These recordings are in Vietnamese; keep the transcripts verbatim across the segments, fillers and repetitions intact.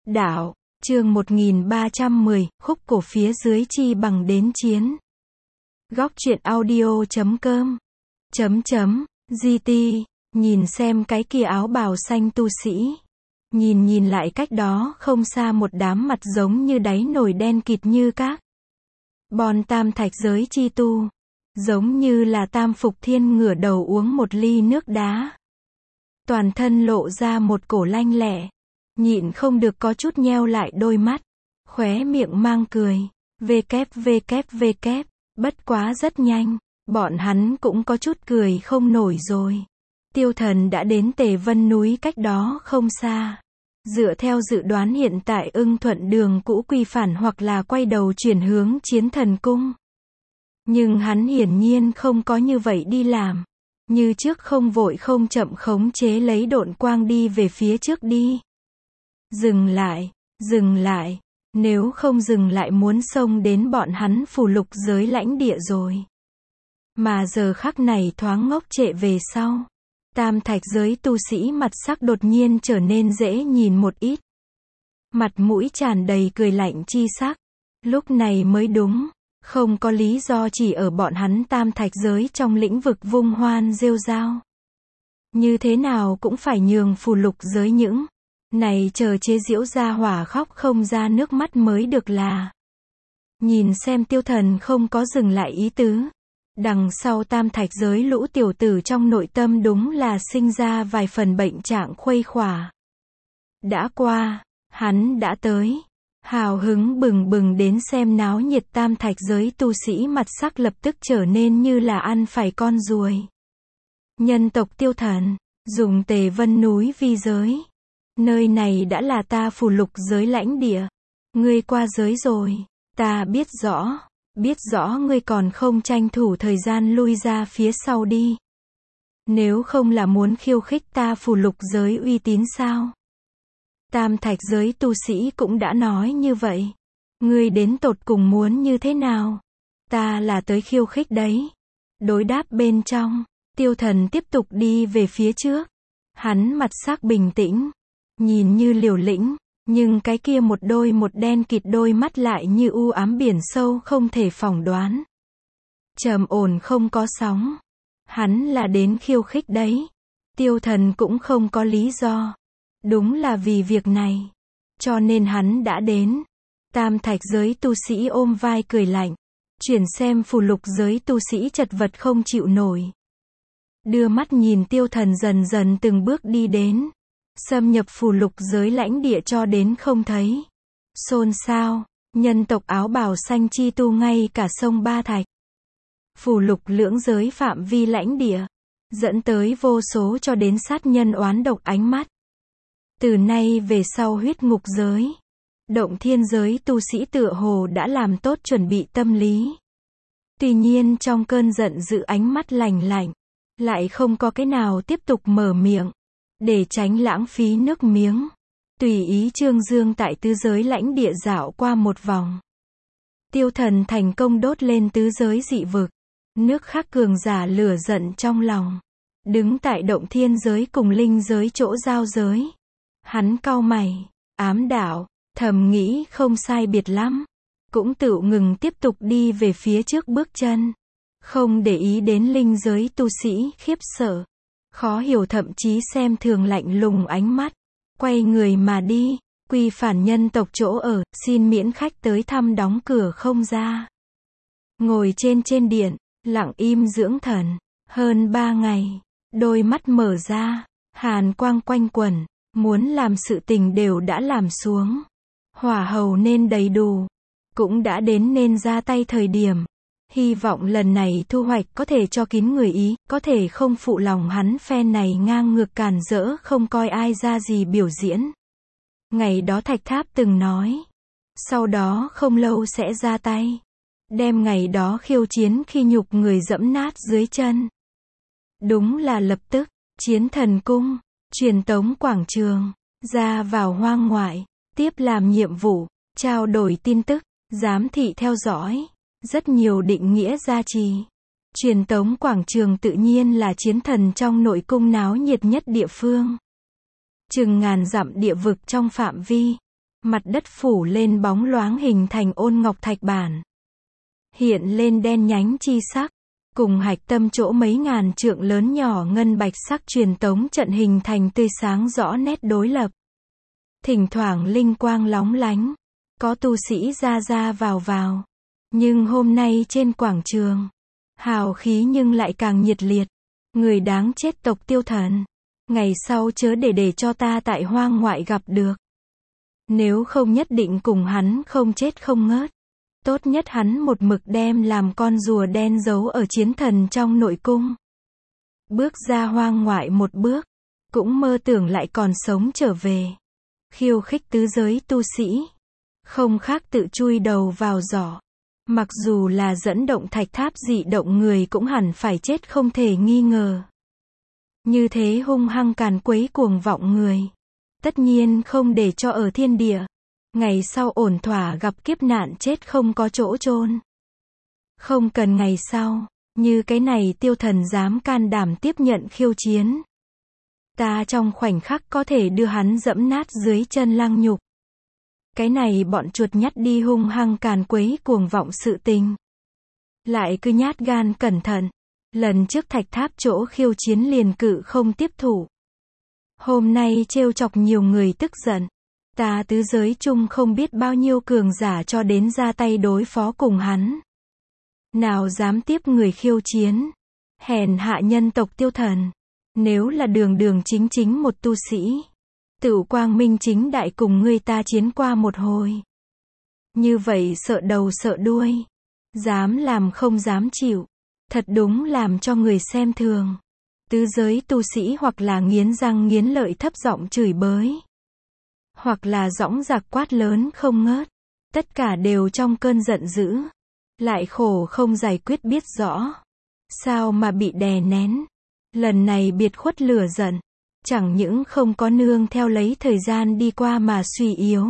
Đạo, chương một nghìn ba trăm mười, khúc cổ phía dưới chi bằng đến chiến. Góc truyện audio chấm com chấm chấm gt, nhìn xem cái kia áo bào xanh tu sĩ. Nhìn nhìn lại cách đó không xa một đám mặt giống như đáy nồi đen kịt như các bon tam thạch giới chi tu. Giống như là Tam Phục Thiên ngửa đầu uống một ly nước đá. Toàn thân lộ ra một cổ lanh lẹ. Nhịn không được có chút nheo lại đôi mắt. Khóe miệng mang cười. Vkép vkép vkép. Bất quá rất nhanh. Bọn hắn cũng có chút cười không nổi rồi. Tiêu Thần đã đến Tề Vân núi cách đó không xa. Dựa theo dự đoán hiện tại ưng thuận đường cũ quy phản hoặc là quay đầu chuyển hướng Chiến Thần Cung. Nhưng hắn hiển nhiên không có như vậy đi làm. Như trước không vội không chậm khống chế lấy độn quang đi về phía trước đi. Dừng lại, dừng lại. Nếu không dừng lại muốn xông đến bọn hắn phù lục giới lãnh địa rồi. Mà giờ khắc này thoáng ngốc trệ về sau. Tam thạch giới tu sĩ mặt sắc đột nhiên trở nên dễ nhìn một ít. Mặt mũi tràn đầy cười lạnh chi sắc. Lúc này mới đúng. Không có lý do chỉ ở bọn hắn tam thạch giới trong lĩnh vực vung hoan rêu rao. Như thế nào cũng phải nhường phù lục giới những này chờ chế giễu ra hỏa khóc không ra nước mắt mới được là. Nhìn xem Tiêu Thần không có dừng lại ý tứ. Đằng sau tam thạch giới lũ tiểu tử trong nội tâm đúng là sinh ra vài phần bệnh trạng khuây khỏa. Đã qua, hắn đã tới. Hào hứng bừng bừng đến xem náo nhiệt tam thạch giới tu sĩ mặt sắc lập tức trở nên như là ăn phải con ruồi. Nhân tộc Tiêu Thần, dùng Tề Vân núi vi giới. Nơi này đã là ta phù lục giới lãnh địa. Ngươi qua giới rồi, ta biết rõ, biết rõ ngươi còn không tranh thủ thời gian lui ra phía sau đi. Nếu không là muốn khiêu khích ta phù lục giới uy tín sao? Tam thạch giới tu sĩ cũng đã nói như vậy. Ngươi đến tột cùng muốn như thế nào? Ta là tới khiêu khích đấy. Đối đáp bên trong, Tiêu Thần tiếp tục đi về phía trước. Hắn mặt sắc bình tĩnh, nhìn như liều lĩnh, nhưng cái kia một đôi một đen kịt đôi mắt lại như u ám biển sâu không thể phỏng đoán. Trầm ổn không có sóng. Hắn là đến khiêu khích đấy. Tiêu Thần cũng không có lý do. Đúng là vì việc này. Cho nên hắn đã đến. Tam thạch giới tu sĩ ôm vai cười lạnh. Chuyển xem phù lục giới tu sĩ chật vật không chịu nổi. Đưa mắt nhìn Tiêu Thần dần dần từng bước đi đến. Xâm nhập phù lục giới lãnh địa cho đến không thấy. Xôn xao, nhân tộc áo bào xanh chi tu ngay cả sông Ba Thạch. Phù lục lưỡng giới phạm vi lãnh địa. Dẫn tới vô số cho đến sát nhân oán độc ánh mắt. Từ nay về sau huyết ngục giới. Động thiên giới tu sĩ tựa hồ đã làm tốt chuẩn bị tâm lý. Tuy nhiên trong cơn giận dữ ánh mắt lạnh lạnh. Lại không có cái nào tiếp tục mở miệng. Để tránh lãng phí nước miếng. Tùy ý trương dương tại tứ giới lãnh địa dạo qua một vòng. Tiêu Thần thành công đốt lên tứ giới dị vực. Nước khắc cường giả lửa giận trong lòng. Đứng tại động thiên giới cùng linh giới chỗ giao giới. Hắn cau mày, ám đạo, thầm nghĩ không sai biệt lắm. Cũng tự ngừng tiếp tục đi về phía trước bước chân. Không để ý đến linh giới tu sĩ khiếp sợ. Khó hiểu thậm chí xem thường lạnh lùng ánh mắt. Quay người mà đi, quy phản nhân tộc chỗ ở, xin miễn khách tới thăm đóng cửa không ra. Ngồi trên trên điện, lặng im dưỡng thần. Hơn ba ngày, đôi mắt mở ra, hàn quang quanh quẩn. Muốn làm sự tình đều đã làm xuống. Hỏa hầu nên đầy đủ. Cũng đã đến nên ra tay thời điểm. Hy vọng lần này thu hoạch có thể cho kín người ý. Có thể không phụ lòng hắn phen này ngang ngược càn rỡ không coi ai ra gì biểu diễn. Ngày đó Thạch Tháp từng nói. Sau đó không lâu sẽ ra tay. Đem ngày đó khiêu chiến khi nhục người dẫm nát dưới chân. Đúng là lập tức. Chiến Thần Cung. Truyền tống quảng trường, ra vào hoang ngoại, tiếp làm nhiệm vụ, trao đổi tin tức, giám thị theo dõi, rất nhiều định nghĩa gia trì. Truyền tống quảng trường tự nhiên là chiến thần trong nội cung náo nhiệt nhất địa phương. Chừng ngàn dặm địa vực trong phạm vi, Mặt đất phủ lên bóng loáng hình thành ôn ngọc thạch bản. Hiện lên đen nhánh chi sắc, cùng hạch tâm chỗ mấy ngàn trượng lớn nhỏ ngân bạch sắc truyền tống trận hình thành tươi sáng rõ nét đối lập. Thỉnh thoảng linh quang lóng lánh, có tu sĩ ra ra vào vào. Nhưng hôm nay trên quảng trường, hào khí nhưng lại càng nhiệt liệt. Người đáng chết tộc Tiêu Thần, ngày sau chớ để để cho ta tại hoang ngoại gặp được. Nếu không nhất định cùng hắn không chết không ngớt. Tốt nhất hắn một mực đem làm con rùa đen giấu ở chiến thần trong nội cung. Bước ra hoang ngoại một bước, cũng mơ tưởng lại còn sống trở về. Khiêu khích tứ giới tu sĩ, không khác tự chui đầu vào giỏ. Mặc dù là dẫn động thạch tháp dị động người cũng hẳn phải chết không thể nghi ngờ. Như thế hung hăng càn quấy cuồng vọng người, tất nhiên không để cho ở thiên địa. Ngày sau ổn thỏa gặp kiếp nạn chết không có chỗ chôn. Không cần ngày sau, như cái này Tiêu Thần dám can đảm tiếp nhận khiêu chiến. Ta trong khoảnh khắc có thể đưa hắn dẫm nát dưới chân lăng nhục. Cái này bọn chuột nhắt đi hung hăng càn quấy cuồng vọng sự tình. Lại cứ nhát gan cẩn thận. Lần trước thạch tháp chỗ khiêu chiến liền cự không tiếp thủ. Hôm nay trêu chọc nhiều người tức giận. Ta tứ giới chung không biết bao nhiêu cường giả cho đến ra tay đối phó cùng hắn. Nào dám tiếp người khiêu chiến. Hèn hạ nhân tộc Tiêu Thần. Nếu là đường đường chính chính một tu sĩ, tự quang minh chính đại cùng ngươi ta chiến qua một hồi. Như vậy sợ đầu sợ đuôi. Dám làm không dám chịu. Thật đúng làm cho người xem thường. Tứ giới tu sĩ hoặc là nghiến răng nghiến lợi thấp giọng chửi bới. Hoặc là dõng dạc quát lớn không ngớt. Tất cả đều trong cơn giận dữ. Lại khổ không giải quyết biết rõ. Sao mà bị đè nén. Lần này biệt khuất lửa giận. Chẳng những không có nương theo lấy thời gian đi qua mà suy yếu.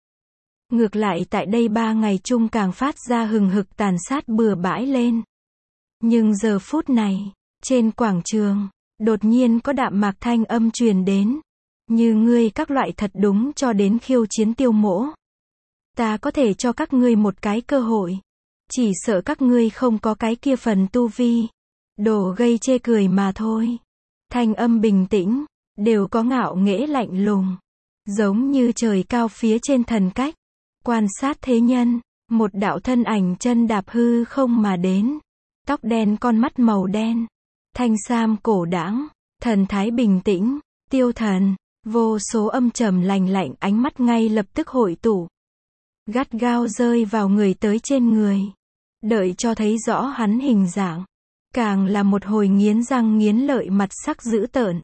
Ngược lại tại đây ba ngày chung càng phát ra hừng hực tàn sát bừa bãi lên. Nhưng giờ phút này, trên quảng trường, đột nhiên có đạm mạc thanh âm truyền đến. Như ngươi các loại thật đúng cho đến khiêu chiến Tiêu mỗ. Ta có thể cho các ngươi một cái cơ hội. Chỉ sợ các ngươi không có cái kia phần tu vi. Đồ gây chê cười mà thôi. Thanh âm bình tĩnh, đều có ngạo nghễ lạnh lùng. Giống như trời cao phía trên thần cách. Quan sát thế nhân, một đạo thân ảnh chân đạp hư không mà đến. Tóc đen con mắt màu đen. Thanh sam cổ đãng, thần thái bình tĩnh, Tiêu Thần. Vô số âm trầm lành lạnh ánh mắt ngay lập tức hội tụ. Gắt gao rơi vào người tới trên người. Đợi cho thấy rõ hắn hình dạng. Càng là một hồi nghiến răng nghiến lợi mặt sắc dữ tợn.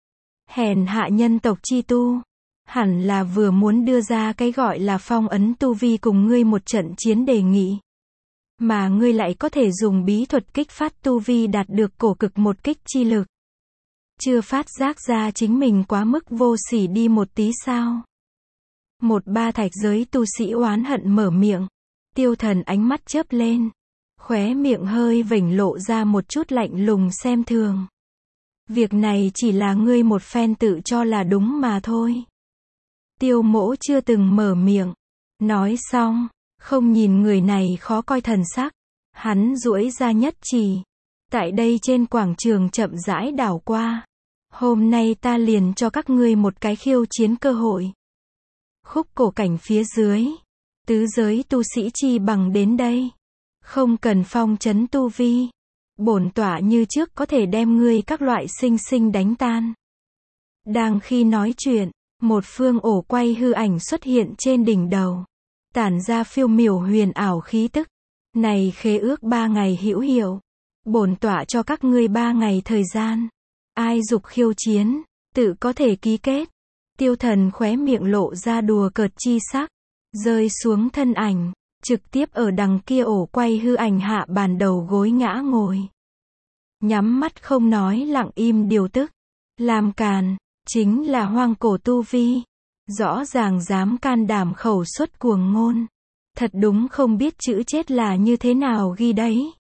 Hèn hạ nhân tộc chi tu. Hẳn là vừa muốn đưa ra cái gọi là phong ấn tu vi cùng ngươi một trận chiến đề nghị. Mà ngươi lại có thể dùng bí thuật kích phát tu vi đạt được cổ cực một kích chi lực. Chưa phát giác ra chính mình quá mức vô sỉ đi một tí sao? Một ba thạch giới tu sĩ oán hận mở miệng. Tiêu Thần ánh mắt chớp lên. Khóe miệng hơi vểnh lộ ra một chút lạnh lùng xem thường. Việc này chỉ là ngươi một phen tự cho là đúng mà thôi. Tiêu mỗ chưa từng mở miệng. Nói xong, không nhìn người này khó coi thần sắc. Hắn duỗi ra nhất chỉ. Tại đây trên quảng trường chậm rãi đảo qua. Hôm nay ta liền cho các ngươi một cái khiêu chiến cơ hội. Khúc cổ cảnh phía dưới. Tứ giới tu sĩ chi bằng đến đây. Không cần phong trấn tu vi. Bổn tọa như trước có thể đem ngươi các loại sinh sinh đánh tan. Đang khi nói chuyện, một phương ổ quay hư ảnh xuất hiện trên đỉnh đầu. Tản ra phiêu miểu huyền ảo khí tức. Này khế ước ba ngày hữu hiệu. Bổn tọa cho các ngươi ba ngày thời gian. Ai dục khiêu chiến, tự có thể ký kết. Tiêu Thần khóe miệng lộ ra đùa cợt chi sắc. Rơi xuống thân ảnh. Trực tiếp ở đằng kia ổ quay hư ảnh hạ bàn đầu gối ngã ngồi. Nhắm mắt không nói lặng im điều tức. Làm càn, chính là hoang cổ tu vi. Rõ ràng dám can đảm khẩu xuất cuồng ngôn. Thật đúng không biết chữ chết là như thế nào ghi đấy.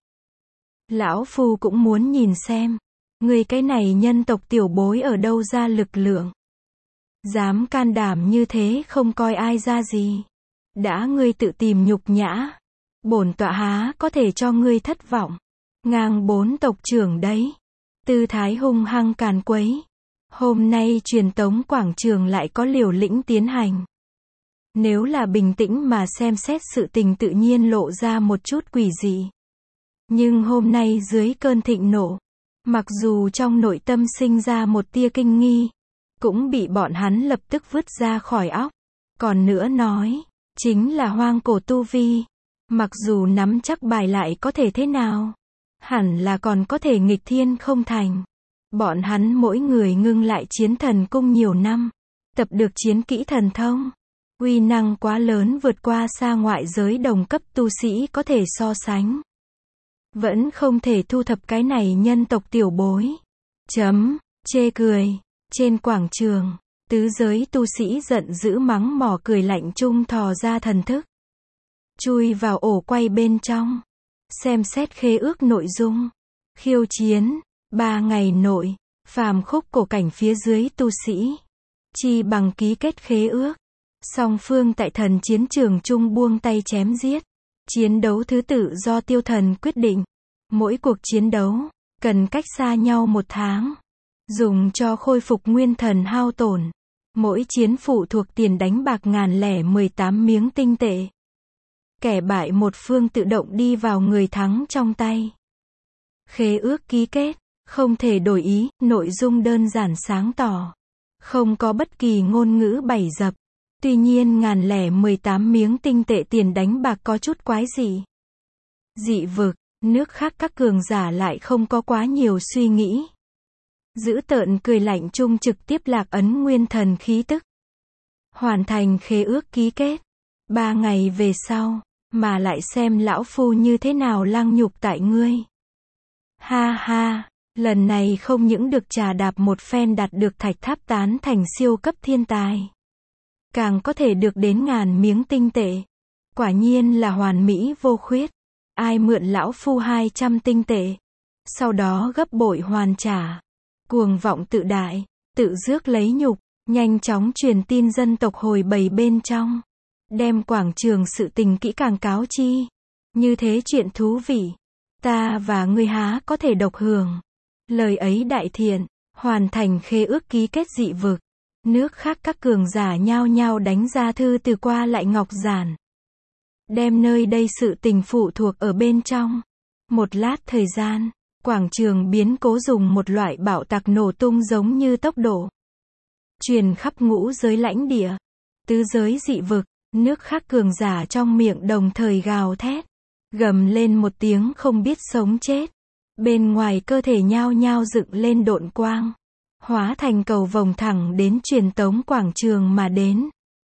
Lão Phu cũng muốn nhìn xem. Người cái này nhân tộc tiểu bối ở đâu ra lực lượng. Dám can đảm như thế không coi ai ra gì. Đã ngươi tự tìm nhục nhã, bổn tọa há có thể cho ngươi thất vọng. Ngang bốn tộc trưởng đấy. Tư thái hung hăng càn quấy. Hôm nay truyền tống quảng trường lại có liều lĩnh tiến hành. Nếu là bình tĩnh mà xem xét sự tình tự nhiên lộ ra một chút quỷ dị. Nhưng hôm nay dưới cơn thịnh nộ, mặc dù trong nội tâm sinh ra một tia kinh nghi, cũng bị bọn hắn lập tức vứt ra khỏi óc. Còn nữa nói, chính là hoang cổ tu vi. Mặc dù nắm chắc bài lại có thể thế nào, hẳn là còn có thể nghịch thiên không thành. Bọn hắn mỗi người ngưng lại chiến thần cung nhiều năm, tập được chiến kỹ thần thông. Uy năng quá lớn vượt qua xa ngoại giới đồng cấp tu sĩ có thể so sánh. Vẫn không thể thu thập cái này nhân tộc tiểu bối. Chấm, chê cười. Trên quảng trường, tứ giới tu sĩ giận dữ mắng mỏ cười lạnh chung thò ra thần thức. Chui vào ổ quay bên trong. Xem xét khế ước nội dung. Khiêu chiến, ba ngày nội, phàm khúc cổ cảnh phía dưới tu sĩ. Chi bằng ký kết khế ước. Song phương tại thần chiến trường chung buông tay chém giết. Chiến đấu thứ tự do tiêu thần quyết định. Mỗi cuộc chiến đấu, cần cách xa nhau một tháng. Dùng cho khôi phục nguyên thần hao tổn. Mỗi chiến phụ thuộc tiền đánh bạc ngàn lẻ mười tám miếng tinh tệ. Kẻ bại một phương tự động đi vào người thắng trong tay. Khế ước ký kết, không thể đổi ý, nội dung đơn giản sáng tỏ. Không có bất kỳ ngôn ngữ bày dập. Tuy nhiên ngàn lẻ mười tám miếng tinh tệ tiền đánh bạc có chút quái dị. Dị vực, nước khác các cường giả lại không có quá nhiều suy nghĩ. Giữ tợn cười lạnh chung trực tiếp lạc ấn nguyên thần khí tức. Hoàn thành khế ước ký kết. Ba ngày về sau, mà lại xem lão phu như thế nào lăng nhục tại ngươi. Ha ha, lần này không những được trà đạp một phen đạt được thạch tháp tán thành siêu cấp thiên tài. Càng có thể được đến ngàn miếng tinh tệ. Quả nhiên là hoàn mỹ vô khuyết. Ai mượn lão phu hai trăm tinh tệ. Sau đó gấp bội hoàn trả. Cuồng vọng tự đại, tự rước lấy nhục, nhanh chóng truyền tin dân tộc hồi bầy bên trong. Đem quảng trường sự tình kỹ càng cáo chi. Như thế chuyện thú vị. Ta và ngươi há có thể độc hưởng. Lời ấy đại thiện, hoàn thành khế ước ký kết dị vực. Nước khác các cường giả nhao nhao đánh ra thư từ qua lại ngọc giản. Đem nơi đây sự tình phụ thuộc ở bên trong. Một lát thời gian, quảng trường biến cố dùng một loại bạo tạc nổ tung giống như tốc độ. Truyền khắp ngũ giới lãnh địa, tứ giới dị vực, nước khác cường giả trong miệng đồng thời gào thét. Gầm lên một tiếng không biết sống chết. Bên ngoài cơ thể nhao nhao dựng lên độn quang. Hóa thành cầu vồng thẳng đến truyền tống quảng trường mà đến.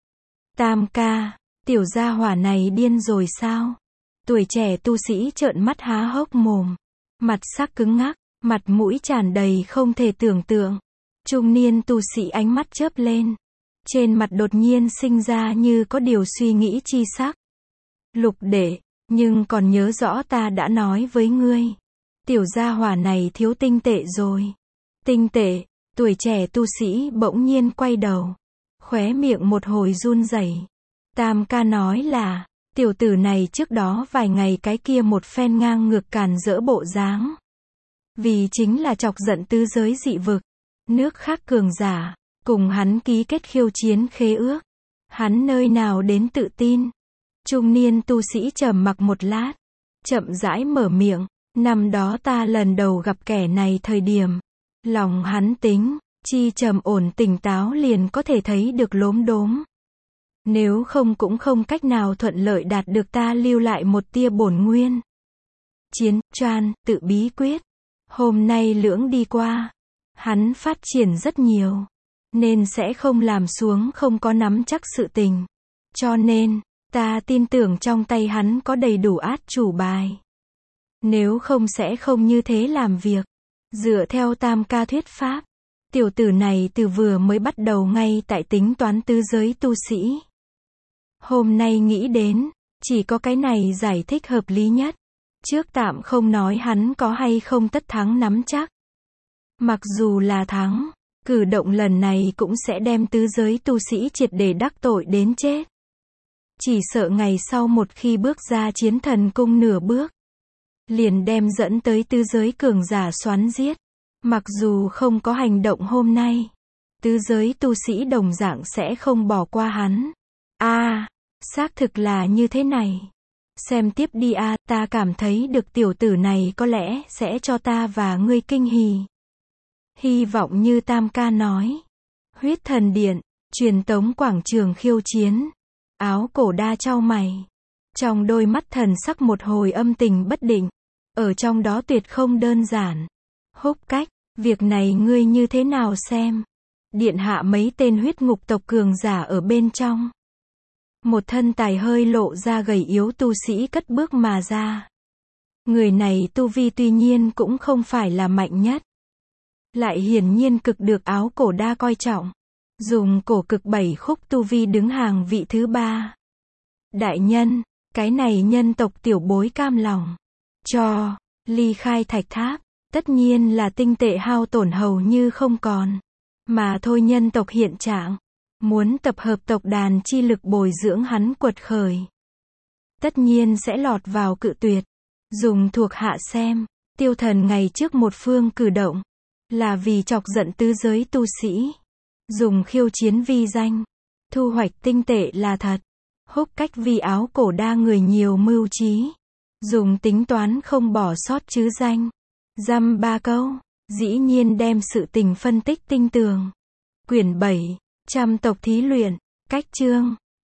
Tam ca, tiểu gia hỏa này điên rồi sao? Tuổi trẻ tu sĩ trợn mắt há hốc mồm. Mặt sắc cứng ngắc, mặt mũi tràn đầy không thể tưởng tượng. Trung niên tu sĩ ánh mắt chớp lên. Trên mặt đột nhiên sinh ra như có điều suy nghĩ chi sắc. Lục đệ, nhưng còn nhớ rõ ta đã nói với ngươi. Tiểu gia hỏa này thiếu tinh tệ rồi. Tinh tệ, tuổi trẻ tu sĩ bỗng nhiên quay đầu. Khóe miệng một hồi run rẩy. Tam ca nói là, tiểu tử này trước đó vài ngày cái kia một phen ngang ngược càn rỡ bộ dáng. Vì chính là chọc giận tứ giới dị vực. Nước khác cường giả, cùng hắn ký kết khiêu chiến khế ước. Hắn nơi nào đến tự tin. Trung niên tu sĩ trầm mặc một lát. Chậm rãi mở miệng. Năm đó ta lần đầu gặp kẻ này thời điểm. Lòng hắn tính, chi trầm ổn tỉnh táo liền có thể thấy được lốm đốm. Nếu không cũng không cách nào thuận lợi đạt được ta lưu lại một tia bổn nguyên. Chiến, choan, tự bí quyết. Hôm nay lưỡng đi qua. Hắn phát triển rất nhiều. Nên sẽ không làm xuống không có nắm chắc sự tình. Cho nên, ta tin tưởng trong tay hắn có đầy đủ át chủ bài. Nếu không sẽ không như thế làm việc. Dựa theo tam ca thuyết pháp. Tiểu tử này từ vừa mới bắt đầu ngay tại tính toán tứ giới tu sĩ. Hôm nay nghĩ đến, chỉ có cái này giải thích hợp lý nhất. Trước tạm không nói hắn có hay không tất thắng nắm chắc. Mặc dù là thắng, Cử động lần này cũng sẽ đem tứ giới tu sĩ triệt để đắc tội đến chết. Chỉ sợ ngày sau một khi bước ra chiến thần cung nửa bước, liền đem dẫn tới tứ giới cường giả xoắn giết. Mặc dù không có hành động hôm nay, tứ giới tu sĩ đồng dạng sẽ không bỏ qua hắn. A, à, xác thực là như thế này. Xem tiếp đi a, à, ta cảm thấy được tiểu tử này có lẽ sẽ cho ta và ngươi kinh hỉ. Hy vọng như Tam ca nói. Huyết thần điện, truyền tống quảng trường khiêu chiến. Áo cổ đa chau mày. Trong đôi mắt thần sắc một hồi âm tình bất định. Ở trong đó tuyệt không đơn giản. Húc Cách, việc này ngươi như thế nào xem? Điện hạ mấy tên huyết ngục tộc cường giả ở bên trong. Một thân tài hơi lộ ra gầy yếu tu sĩ cất bước mà ra. Người này tu vi tuy nhiên cũng không phải là mạnh nhất. Lại hiển nhiên cực được áo cổ đa coi trọng. Dùng cổ cực bảy khúc tu vi đứng hàng vị thứ ba. Đại nhân, cái này nhân tộc tiểu bối cam lòng. Cho, ly khai thạch tháp, tất nhiên là tinh tệ hao tổn hầu như không còn. Mà thôi nhân tộc hiện trạng. Muốn tập hợp tộc đàn chi lực bồi dưỡng hắn quật khởi. Tất nhiên sẽ lọt vào cự tuyệt. Dùng thuộc hạ xem, tiêu thần ngày trước một phương cử động. Là vì chọc giận tứ giới tu sĩ. Dùng khiêu chiến vi danh. Thu hoạch tinh tệ là thật. Húc Cách vì áo cổ đa người nhiều mưu trí. Dùng tính toán không bỏ sót chứ danh. Dăm ba câu. Dĩ nhiên đem sự tình phân tích tinh tường. Quyển bảy. Trăm tộc thí luyện. Cách chương.